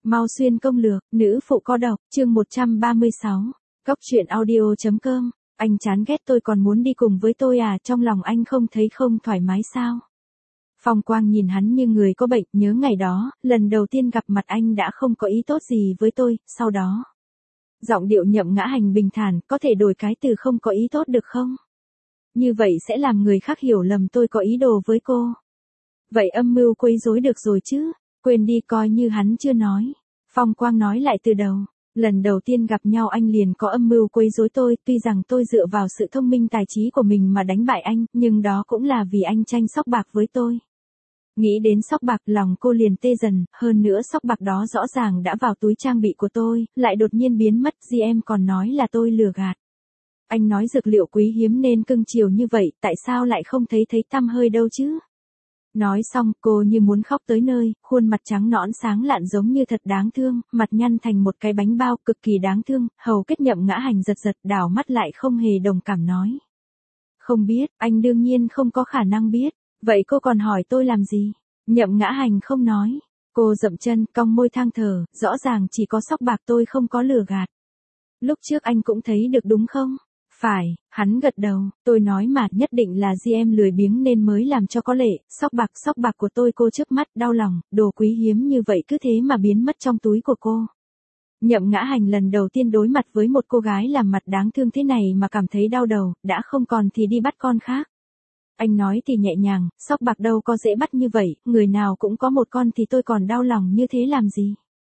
Mau xuyên công lược, nữ phụ có độc, chương 136. Cốc truyện audio.com. Anh chán ghét tôi còn muốn đi cùng với tôi à, trong lòng anh không thấy không thoải mái sao? Phong Quang nhìn hắn như người có bệnh, nhớ ngày đó, lần đầu tiên gặp mặt anh đã không có ý tốt gì với tôi, sau đó. Giọng điệu Nhậm Ngã Hành bình thản, có thể đổi cái từ không có ý tốt được không? Như vậy sẽ làm người khác hiểu lầm tôi có ý đồ với cô. Vậy âm mưu quấy rối được rồi chứ, quên đi coi như hắn chưa nói. Phong Quang nói lại từ đầu, lần đầu tiên gặp nhau anh liền có âm mưu quấy rối tôi, tuy rằng tôi dựa vào sự thông minh tài trí của mình mà đánh bại anh, nhưng đó cũng là vì anh tranh sóc bạc với tôi. Nghĩ đến sóc bạc lòng cô liền tê dần, hơn nữa sóc bạc đó rõ ràng đã vào túi trang bị của tôi, lại đột nhiên biến mất, em còn nói là tôi lừa gạt. Anh nói dược liệu quý hiếm nên cưng chiều như vậy, tại sao lại không thấy tăm hơi đâu chứ? Nói xong cô như muốn khóc tới nơi, khuôn mặt trắng nõn sáng lạn giống như thật đáng thương, mặt nhăn thành một cái bánh bao cực kỳ đáng thương, hầu kết Nhậm Ngã Hành giật đảo mắt lại không hề đồng cảm nói. Không biết, anh đương nhiên không có khả năng biết, vậy cô còn hỏi tôi làm gì? Nhậm Ngã Hành không nói, cô dậm chân, cong môi than thở, rõ ràng chỉ có sóc bạc tôi không có lừa gạt. Lúc trước anh cũng thấy được đúng không? Phải, hắn gật đầu, tôi nói mà nhất định là em lười biếng nên mới làm cho có lệ, sóc bạc của tôi cô trước mắt đau lòng, đồ quý hiếm như vậy cứ thế mà biến mất trong túi của cô. Nhậm Ngã Hành lần đầu tiên đối mặt với một cô gái làm mặt đáng thương thế này mà cảm thấy đau đầu, đã không còn thì đi bắt con khác. Anh nói thì nhẹ nhàng, sóc bạc đâu có dễ bắt như vậy, người nào cũng có một con thì tôi còn đau lòng như thế làm gì.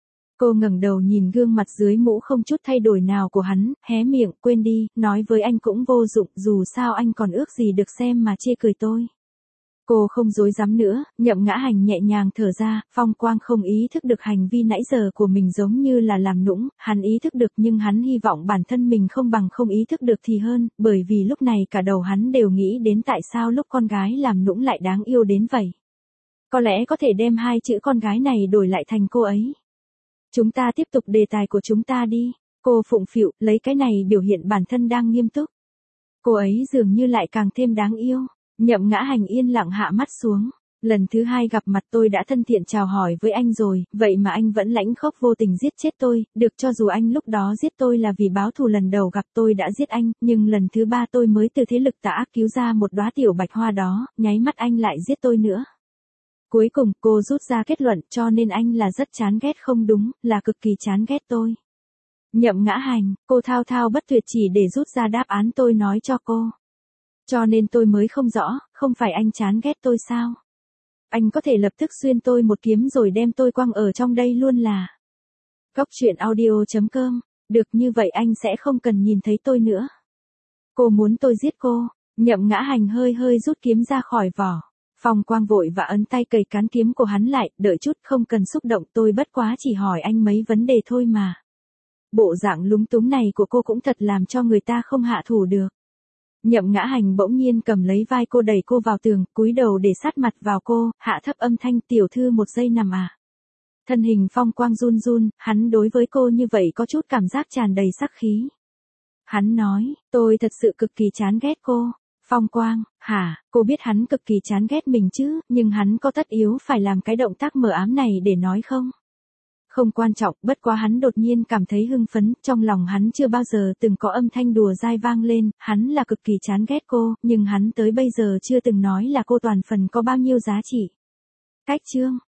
Cô ngẩng đầu nhìn gương mặt dưới mũ không chút thay đổi nào của hắn, hé miệng, quên đi, nói với anh cũng vô dụng, dù sao anh còn ước gì được xem mà chê cười tôi. Cô không dối dám nữa, Nhậm Ngã Hành nhẹ nhàng thở ra, Phong Quang không ý thức được hành vi nãy giờ của mình giống như là làm nũng, hắn ý thức được nhưng hắn hy vọng bản thân mình không bằng không ý thức được thì hơn, bởi vì lúc này cả đầu hắn đều nghĩ đến tại sao lúc con gái làm nũng lại đáng yêu đến vậy. Có lẽ có thể đem hai chữ con gái này đổi lại thành cô ấy. Chúng ta tiếp tục đề tài của chúng ta đi, cô phụng phịu, lấy cái này biểu hiện bản thân đang nghiêm túc. Cô ấy dường như lại càng thêm đáng yêu. Nhậm Ngã Hành yên lặng hạ mắt xuống. Lần thứ hai gặp mặt tôi đã thân thiện chào hỏi với anh rồi, vậy mà anh vẫn lãnh khốc vô tình giết chết tôi, được cho dù anh lúc đó giết tôi là vì báo thù lần đầu gặp tôi đã giết anh, nhưng lần thứ ba tôi mới từ thế lực tà ác cứu ra một đóa tiểu bạch hoa đó, nháy mắt anh lại giết tôi nữa. Cuối cùng cô rút ra kết luận cho nên anh là rất chán ghét không đúng, là cực kỳ chán ghét tôi. Nhậm Ngã Hành, cô thao thao bất tuyệt chỉ để rút ra đáp án tôi nói cho cô. Cho nên tôi mới không rõ, không phải anh chán ghét tôi sao? Anh có thể lập tức xuyên tôi một kiếm rồi đem tôi quăng ở trong đây luôn là. Cốc truyện audio.com, được như vậy anh sẽ không cần nhìn thấy tôi nữa. Cô muốn tôi giết cô, Nhậm Ngã Hành hơi rút kiếm ra khỏi vỏ. Phong Quang vội và ấn tay cầy cán kiếm của hắn lại, đợi chút không cần xúc động tôi bất quá chỉ hỏi anh mấy vấn đề thôi mà. Bộ dạng lúng túng này của cô cũng thật làm cho người ta không hạ thủ được. Nhậm Ngã Hành bỗng nhiên cầm lấy vai cô đẩy cô vào tường, cúi đầu để sát mặt vào cô, hạ thấp âm thanh tiểu thư một giây nằm à. Thân hình Phong Quang run run, hắn đối với cô như vậy có chút cảm giác tràn đầy sắc khí. Hắn nói, tôi thật sự cực kỳ chán ghét cô. Phong Quang, hả, cô biết hắn cực kỳ chán ghét mình chứ, nhưng hắn có tất yếu phải làm cái động tác mờ ám này để nói không? Không quan trọng, bất quá hắn đột nhiên cảm thấy hưng phấn, trong lòng hắn chưa bao giờ từng có âm thanh đùa dai vang lên, hắn là cực kỳ chán ghét cô, nhưng hắn tới bây giờ chưa từng nói là cô toàn phần có bao nhiêu giá trị. Cách chương